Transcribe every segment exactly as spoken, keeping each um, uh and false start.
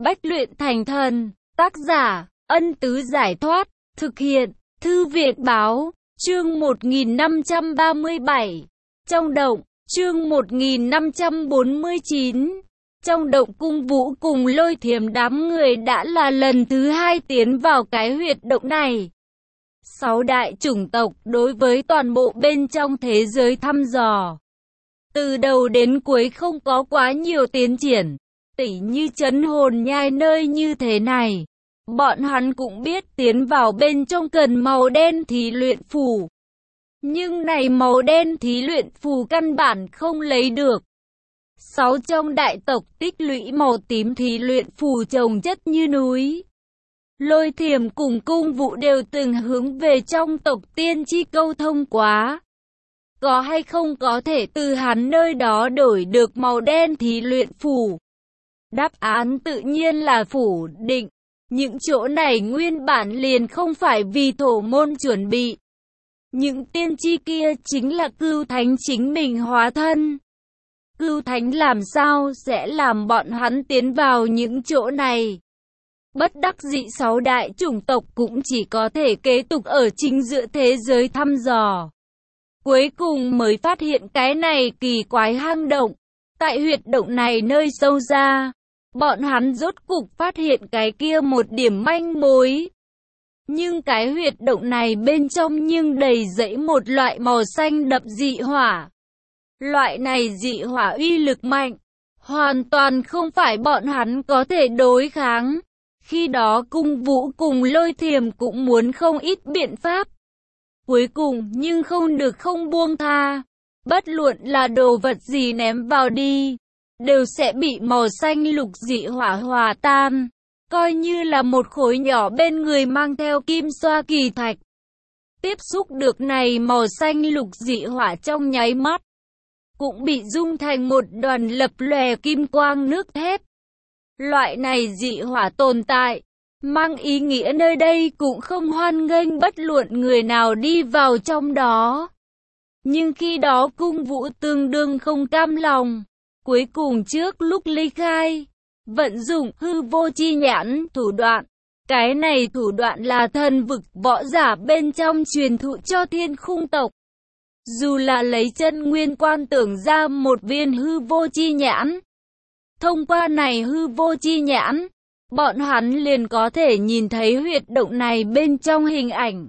Bách luyện thành thần. Tác giả, Ân Tứ Giải Thoát. Thực hiện, Thư viện Báo. Chương một nghìn năm trăm ba mươi bảy. Trong động. Chương một nghìn năm trăm bốn mươi chín. Trong động, Cung Vũ cùng Lôi Thiểm đám người đã là lần thứ hai tiến vào cái huyệt động này. Sáu đại chủng tộc đối với toàn bộ bên trong thế giới thăm dò. Từ đầu đến cuối không có quá nhiều tiến triển. Tỉ như trấn hồn nhai nơi như thế này. Bọn hắn cũng biết tiến vào bên trong cần màu đen thí luyện phù. Nhưng này màu đen thí luyện phù căn bản không lấy được. Sáu trong đại tộc tích lũy màu tím thí luyện phù chồng chất như núi. Lôi Thiểm cùng Cung Vũ đều từng hướng về trong tộc tiên tri câu thông quá. Có hay không có thể từ hắn nơi đó đổi được màu đen thí luyện phù? Đáp án tự nhiên là phủ định. Những chỗ này nguyên bản liền không phải vì thổ môn chuẩn bị. Những tiên tri kia chính là Cưu Thánh chính mình hóa thân. Cưu Thánh làm sao sẽ làm bọn hắn tiến vào những chỗ này? Bất đắc dĩ sáu đại chủng tộc cũng chỉ có thể kế tục ở chính giữa thế giới thăm dò. Cuối cùng mới phát hiện cái này kỳ quái hang động. Tại huyệt động này nơi sâu ra, bọn hắn rốt cục phát hiện cái kia một điểm manh mối. Nhưng cái huyệt động này bên trong nhưng đầy dẫy một loại màu xanh đậm dị hỏa. Loại này dị hỏa uy lực mạnh, hoàn toàn không phải bọn hắn có thể đối kháng. Khi đó Cung Vũ cùng Lôi Thiểm cũng muốn không ít biện pháp. Cuối cùng nhưng không được không buông tha. Bất luận là đồ vật gì ném vào đi, đều sẽ bị màu xanh lục dị hỏa hòa tan. Coi như là một khối nhỏ bên người mang theo kim xoa kỳ thạch. Tiếp xúc được này màu xanh lục dị hỏa trong nháy mắt, cũng bị dung thành một đoàn lập lòe kim quang nước thép. Loại này dị hỏa tồn tại, mang ý nghĩa nơi đây cũng không hoan nghênh bất luận người nào đi vào trong đó. Nhưng khi đó Cung Vũ tương đương không cam lòng. Cuối cùng trước lúc ly khai, vận dụng hư vô chi nhãn thủ đoạn. Cái này thủ đoạn là thần vực võ giả bên trong truyền thụ cho thiên khung tộc. Dù là lấy chân nguyên quan tưởng ra một viên hư vô chi nhãn. Thông qua này hư vô chi nhãn, bọn hắn liền có thể nhìn thấy huyệt động này bên trong hình ảnh.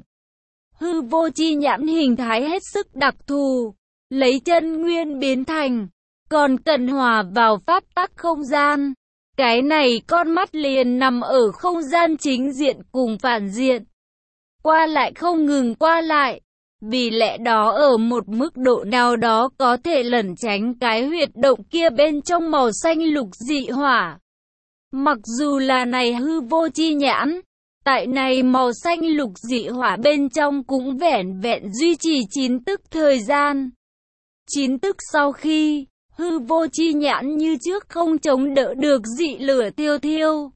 Hư vô chi nhãn hình thái hết sức đặc thù, lấy chân nguyên biến thành, còn cần hòa vào pháp tắc không gian. Cái này con mắt liền nằm ở không gian chính diện cùng phản diện. Qua lại không ngừng qua lại. Vì lẽ đó ở một mức độ nào đó có thể lẩn tránh cái huyệt động kia bên trong màu xanh lục dị hỏa. Mặc dù là này hư vô chi nhãn, tại này màu xanh lục dị hỏa bên trong cũng vẻn vẹn duy trì chín tức thời gian. Chín tức sau khi, hư vô chi nhãn như trước không chống đỡ được dị lửa thiêu thiêu.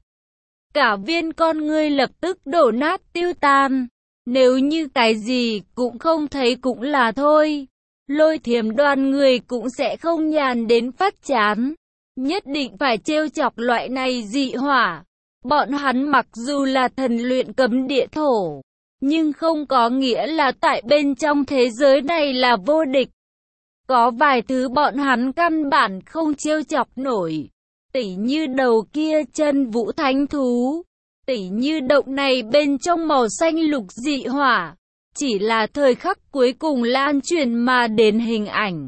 Cả viên con ngươi lập tức đổ nát tiêu tan. Nếu như cái gì cũng không thấy cũng là thôi. Lôi Thiểm đoàn người cũng sẽ không nhàn đến phát chán. Nhất định phải trêu chọc loại này dị hỏa. Bọn hắn mặc dù là thần luyện cấm địa thổ, nhưng không có nghĩa là tại bên trong thế giới này là vô địch. Có vài thứ bọn hắn căn bản không trêu chọc nổi. Tỉ như đầu kia chân vũ thánh thú. Tỉ như động này bên trong màu xanh lục dị hỏa. Chỉ là thời khắc cuối cùng lan truyền mà đến hình ảnh.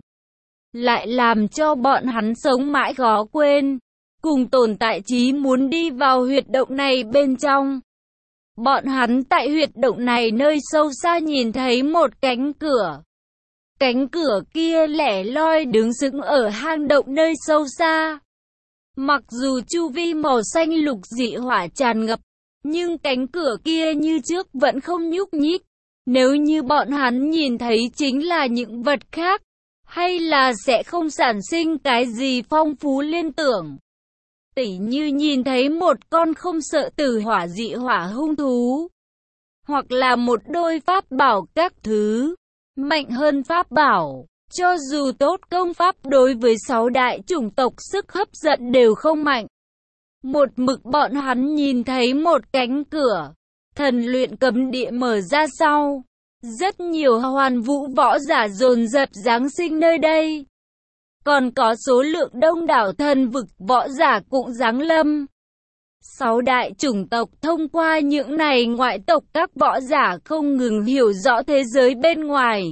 Lại làm cho bọn hắn sống mãi khó quên. Cùng tồn tại chí muốn đi vào huyệt động này bên trong. Bọn hắn tại huyệt động này nơi sâu xa nhìn thấy một cánh cửa. Cánh cửa kia lẻ loi đứng sững ở hang động nơi sâu xa. Mặc dù chu vi màu xanh lục dị hỏa tràn ngập, nhưng cánh cửa kia như trước vẫn không nhúc nhích. Nếu như bọn hắn nhìn thấy chính là những vật khác, hay là sẽ không sản sinh cái gì phong phú liên tưởng. Tỉ như nhìn thấy một con không sợ tử hỏa dị hỏa hung thú, hoặc là một đôi pháp bảo các thứ. Mạnh hơn pháp bảo, cho dù tốt công pháp đối với sáu đại chủng tộc sức hấp dẫn đều không mạnh. Một mực bọn hắn nhìn thấy một cánh cửa thần luyện cấm địa mở ra sau. Rất nhiều hoàn vũ võ giả dồn dập giáng sinh nơi đây. Còn có số lượng đông đảo thần vực võ giả cũng giáng lâm. Sáu đại chủng tộc thông qua những này ngoại tộc các võ giả không ngừng hiểu rõ thế giới bên ngoài.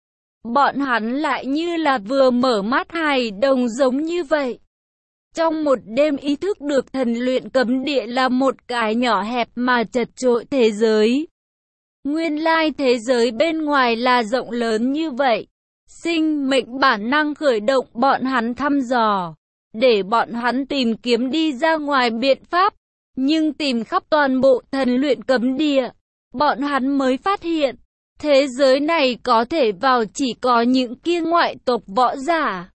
Bọn hắn lại như là vừa mở mắt hài đồng giống như vậy. Trong một đêm ý thức được thần luyện cấm địa là một cái nhỏ hẹp mà chật chội thế giới. Nguyên lai thế giới bên ngoài là rộng lớn như vậy. Sinh mệnh bản năng khởi động bọn hắn thăm dò. Để bọn hắn tìm kiếm đi ra ngoài biện pháp. Nhưng tìm khắp toàn bộ thần luyện cấm địa. Bọn hắn mới phát hiện. Thế giới này có thể vào chỉ có những kia ngoại tộc võ giả.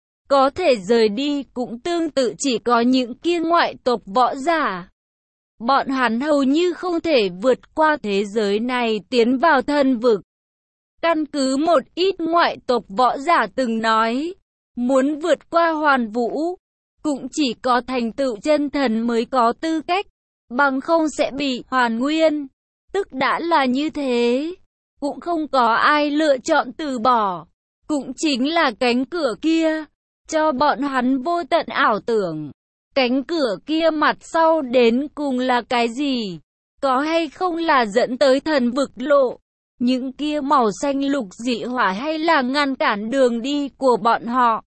Có thể rời đi cũng tương tự chỉ có những kia ngoại tộc võ giả. Bọn hắn hầu như không thể vượt qua thế giới này tiến vào thần vực. Căn cứ một ít ngoại tộc võ giả từng nói, muốn vượt qua hoàn vũ, cũng chỉ có thành tựu chân thần mới có tư cách, bằng không sẽ bị hoàn nguyên. Tức đã là như thế, cũng không có ai lựa chọn từ bỏ, cũng chính là cánh cửa kia, cho bọn hắn vô tận ảo tưởng. Cánh cửa kia mặt sau đến cùng là cái gì? Có hay không là dẫn tới thần vực lộ? Những kia màu xanh lục dị hỏa hay là ngăn cản đường đi của bọn họ?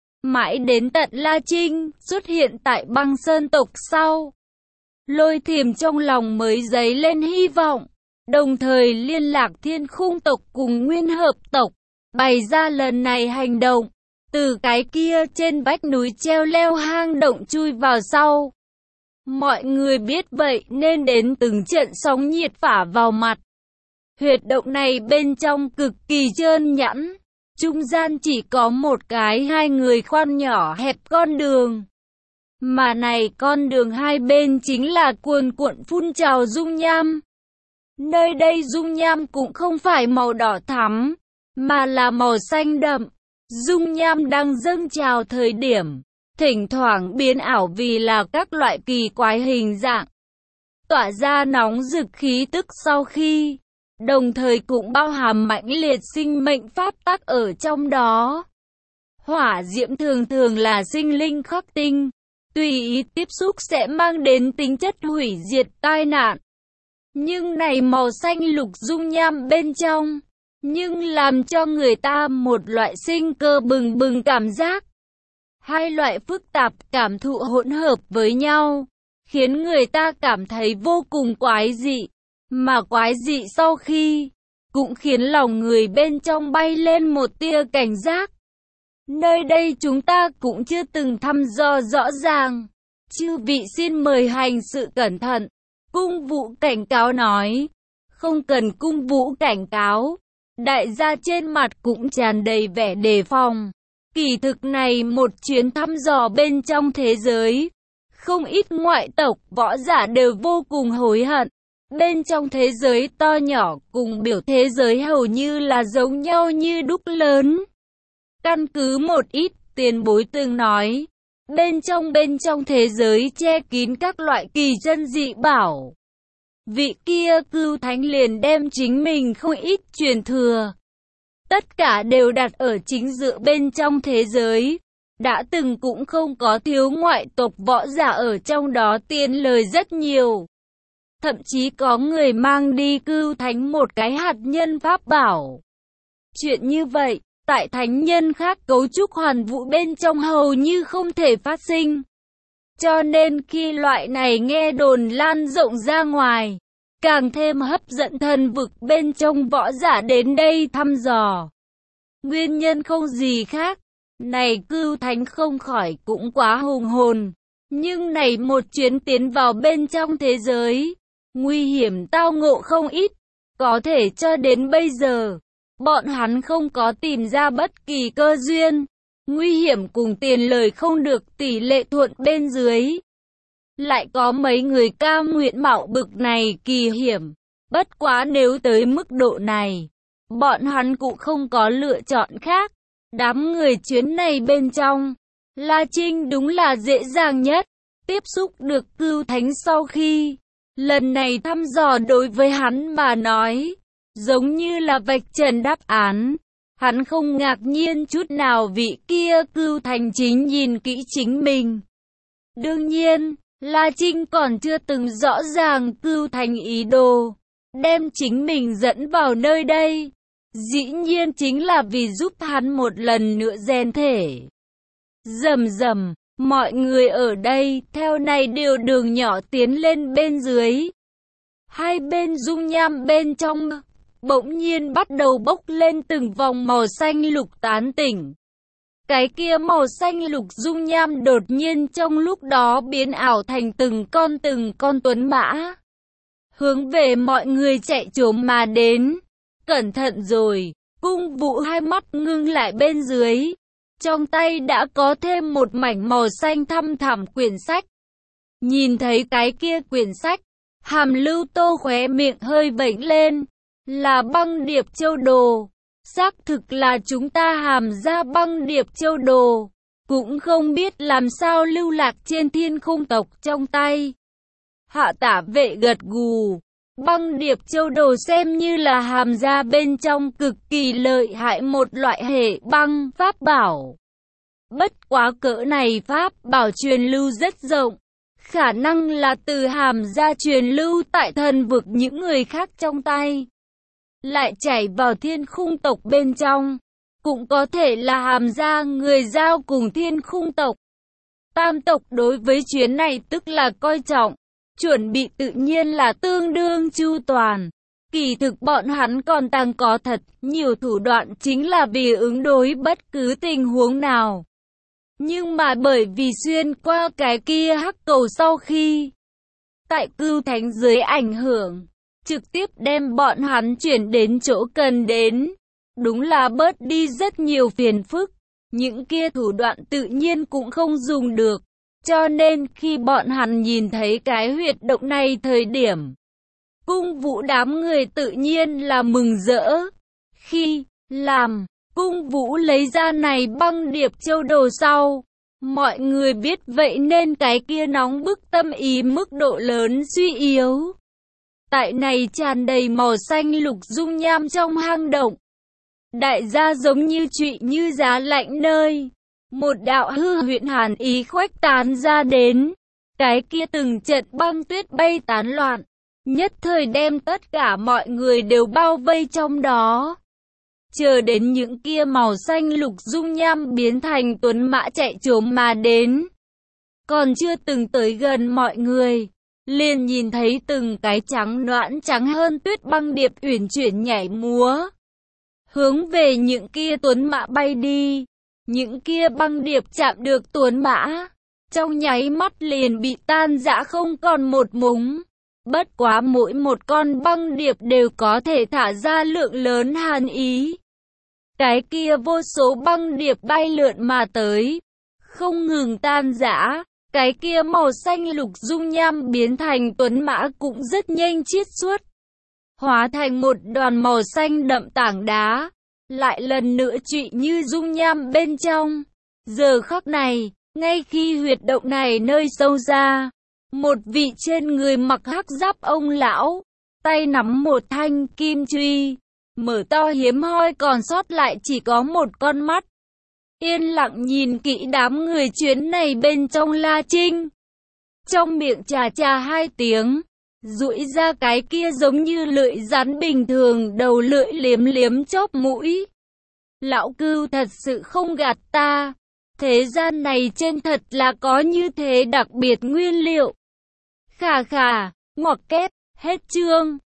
Mãi đến tận La Trinh xuất hiện tại băng sơn tộc sau. Lôi Thiềm trong lòng mới dấy lên hy vọng. Đồng thời liên lạc Thiên Khung tộc cùng Nguyên Hợp tộc. Bày ra lần này hành động. Từ cái kia trên vách núi treo leo hang động chui vào sau. Mọi người biết vậy nên đến từng trận sóng nhiệt phả vào mặt. Huyệt động này bên trong cực kỳ trơn nhẵn. Trung gian chỉ có một cái hai người khoan nhỏ hẹp con đường. Mà này con đường hai bên chính là cuồn cuộn phun trào dung nham. Nơi đây dung nham cũng không phải màu đỏ thắm, mà là màu xanh đậm. Dung nham đang dâng trào thời điểm, thỉnh thoảng biến ảo vì là các loại kỳ quái hình dạng. Tỏa ra nóng rực khí tức sau khi, đồng thời cũng bao hàm mãnh liệt sinh mệnh pháp tắc ở trong đó. Hỏa diễm thường thường là sinh linh khắc tinh, tùy ý tiếp xúc sẽ mang đến tính chất hủy diệt tai nạn. Nhưng này màu xanh lục dung nham bên trong, nhưng làm cho người ta một loại sinh cơ bừng bừng cảm giác. Hai loại phức tạp cảm thụ hỗn hợp với nhau, khiến người ta cảm thấy vô cùng quái dị. Mà quái dị sau khi, cũng khiến lòng người bên trong bay lên một tia cảnh giác. Nơi đây chúng ta cũng chưa từng thăm dò rõ ràng. Chư vị xin mời hành sự cẩn thận. Cung Vũ cảnh cáo nói. Không cần Cung Vũ cảnh cáo. Đại gia trên mặt cũng tràn đầy vẻ đề phòng. Kỳ thực này một chuyến thăm dò bên trong thế giới. Không ít ngoại tộc võ giả đều vô cùng hối hận. Bên trong thế giới to nhỏ cùng biểu thế giới hầu như là giống nhau như đúc lớn. Căn cứ một ít tiền bối từng nói. Bên trong bên trong thế giới che kín các loại kỳ chân dị bảo. Vị kia Cưu Thánh liền đem chính mình không ít truyền thừa. Tất cả đều đặt ở chính giữa bên trong thế giới. Đã từng cũng không có thiếu ngoại tộc võ giả ở trong đó tiên lời rất nhiều. Thậm chí có người mang đi Cưu Thánh một cái hạt nhân pháp bảo. Chuyện như vậy, tại thánh nhân khác cấu trúc hoàn vũ bên trong hầu như không thể phát sinh. Cho nên khi loại này nghe đồn lan rộng ra ngoài, càng thêm hấp dẫn thần vực bên trong võ giả đến đây thăm dò. Nguyên nhân không gì khác, này Cưu Thánh không khỏi cũng quá hùng hồn. Nhưng này một chuyến tiến vào bên trong thế giới, nguy hiểm tao ngộ không ít. Có thể cho đến bây giờ, bọn hắn không có tìm ra bất kỳ cơ duyên. Nguy hiểm cùng tiền lời không được tỷ lệ thuận bên dưới. Lại có mấy người cam nguyện mạo bực này kỳ hiểm. Bất quá nếu tới mức độ này, bọn hắn cũng không có lựa chọn khác. Đám người chuyến này bên trong, La Trinh đúng là dễ dàng nhất. tiếp xúc được Cưu Thánh sau khi lần này thăm dò đối với hắn mà nói, giống như là vạch trần đáp án. Hắn không ngạc nhiên chút nào vị kia Cưu Thành chính nhìn kỹ chính mình. Đương nhiên, La Trinh còn chưa từng rõ ràng Cưu Thành ý đồ đem chính mình dẫn vào nơi đây. Dĩ nhiên chính là vì giúp hắn một lần nữa rèn thể. Rầm rầm, mọi người ở đây theo này điều đường nhỏ tiến lên bên dưới. Hai bên dung nham bên trong bỗng nhiên bắt đầu bốc lên từng vòng màu xanh lục tán tỉnh. Cái kia màu xanh lục dung nham đột nhiên trong lúc đó biến ảo thành từng con từng con tuấn mã, hướng về mọi người chạy trốn mà đến. Cẩn thận rồi, Cung Vũ hai mắt ngưng lại bên dưới. Trong tay đã có thêm một mảnh màu xanh thăm thẳm quyển sách. Nhìn thấy cái kia quyển sách, Hàm Lưu Tô khóe miệng hơi vểnh lên. Là Băng Điệp Châu Đồ. Xác thực là chúng ta Hàm gia Băng Điệp Châu Đồ. Cũng không biết làm sao lưu lạc trên Thiên Khung tộc trong tay. Hạ Tả Vệ gật gù. Băng Điệp Châu Đồ xem như là Hàm gia bên trong cực kỳ lợi hại một loại hệ băng pháp bảo. Bất quá cỡ này pháp bảo truyền lưu rất rộng. Khả năng là từ Hàm gia truyền lưu tại thần vực những người khác trong tay, lại chảy vào Thiên Khung tộc bên trong. Cũng có thể là Hàm gia người giao cùng Thiên Khung tộc. Tam tộc đối với chuyến này tức là coi trọng, chuẩn bị tự nhiên là tương đương chu toàn. Kỳ thực bọn hắn còn đang có thật nhiều thủ đoạn chính là vì ứng đối bất cứ tình huống nào. Nhưng mà bởi vì xuyên qua cái kia hắc cầu sau khi tại Cưu Thánh dưới ảnh hưởng, trực tiếp đem bọn hắn chuyển đến chỗ cần đến. Đúng là bớt đi rất nhiều phiền phức. Những kia thủ đoạn tự nhiên cũng không dùng được. Cho nên khi bọn hắn nhìn thấy cái huyệt động này thời điểm, Cung Vũ đám người tự nhiên là mừng rỡ. Khi làm Cung Vũ lấy ra này Băng Điệp Châu Đồ sau, mọi người biết vậy nên cái kia nóng bức tâm ý mức độ lớn suy yếu. Tại này tràn đầy màu xanh lục dung nham trong hang động, đại gia giống như trụy như giá lạnh nơi. Một đạo hư huyễn hàn ý khuếch tán ra đến. Cái kia từng trận băng tuyết bay tán loạn, nhất thời đem tất cả mọi người đều bao vây trong đó. Chờ đến những kia màu xanh lục dung nham biến thành tuấn mã chạy trốn mà đến. Còn chưa từng tới gần mọi người, liền nhìn thấy từng cái trắng nõn trắng hơn tuyết băng điệp uyển chuyển nhảy múa, hướng về những kia tuấn mã bay đi. Những kia băng điệp chạm được tuấn mã, trong nháy mắt liền bị tan rã không còn một mống. Bất quá mỗi một con băng điệp đều có thể thả ra lượng lớn hàn ý. Cái kia vô số băng điệp bay lượn mà tới, không ngừng tan rã. Cái kia màu xanh lục dung nham biến thành tuấn mã cũng rất nhanh chiết xuất, hóa thành một đoàn màu xanh đậm tảng đá, lại lần nữa trụy như dung nham bên trong. Giờ khắc này, ngay khi huyệt động này nơi sâu ra, một vị trên người mặc hắc giáp ông lão, tay nắm một thanh kim truy, mở to hiếm hoi còn sót lại chỉ có một con mắt, yên lặng nhìn kỹ đám người chuyến này bên trong La Trinh. Trong miệng chà chà hai tiếng, duỗi ra cái kia giống như lưỡi rắn bình thường đầu lưỡi liếm liếm chóp mũi. Lão Cưu thật sự không gạt ta, thế gian này trên thật là có như thế đặc biệt nguyên liệu. Khà khà, ngoặc kép, hết chương.